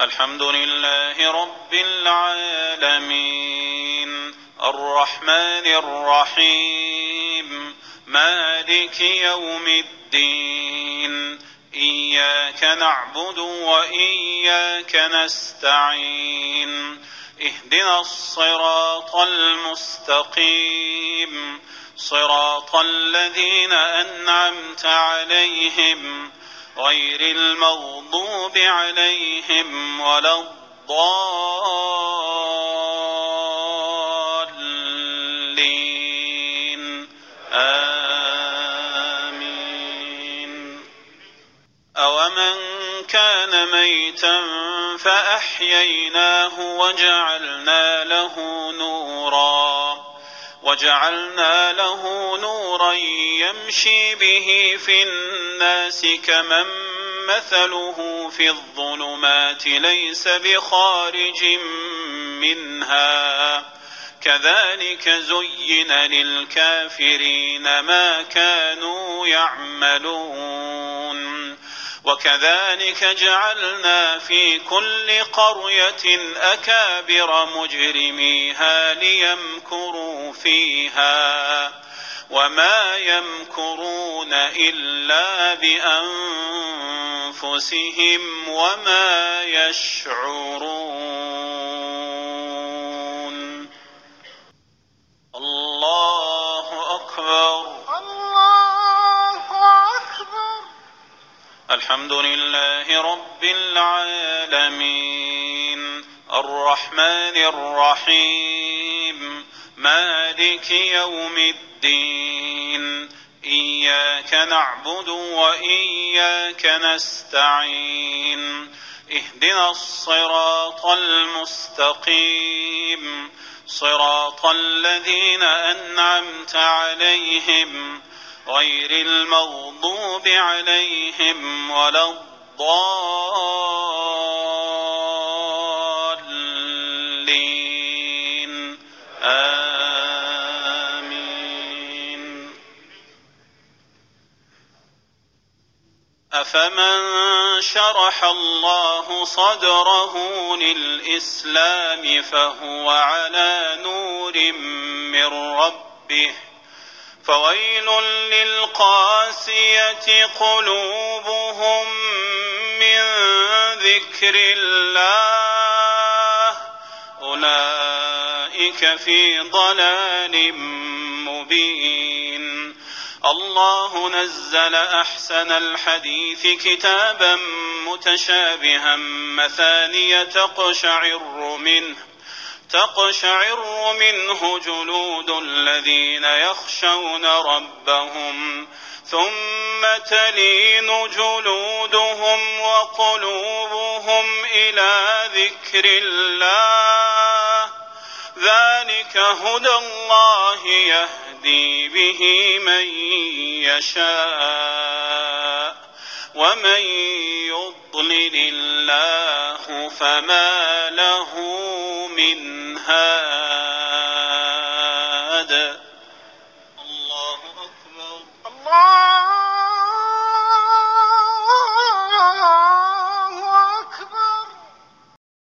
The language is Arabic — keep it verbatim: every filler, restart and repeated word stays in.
الحمد لله رب العالمين الرحمن الرحيم مالك يوم الدين إياك نعبد وإياك نستعين اهدنا الصراط المستقيم صراط الذين أنعمت عليهم غير المغضوب عليهم ولا الضالين آمين. أومن كان ميتا فأحييناه وجعلنا له نورا وجعلنا له نورا يمشي به في الناس كمن مثله في الظلمات ليس بخارج منها كذلك زين للكافرين ما كانوا يعملون وكذلك جعلنا في كل قرية أكابر مجرميها ليمكروا فيها وما يمكرون إلا بأنفسهم وما يشعرون. الله أكبر. الحمد لله رب العالمين الرحمن الرحيم مالك يوم الدين إياك نعبد وإياك نستعين اهدنا الصراط المستقيم صراط الذين أنعمت عليهم غير المغضوب عليهم ولا الضالين آمين. أفمن شرح الله صدره للإسلام فهو على نور من ربه فويل للقاسية قلوبهم من ذكر الله أولئك في ضلال مبين. الله نزل أحسن الحديث كتابا متشابها مثانية تقشعر منه تقشعر منه جلود الذين يخشون ربهم ثم تلين جلودهم وقلوبهم إلى ذكر الله ذلك هدى الله يهدي به من يشاء ومن يضلل الله فما له من هاد.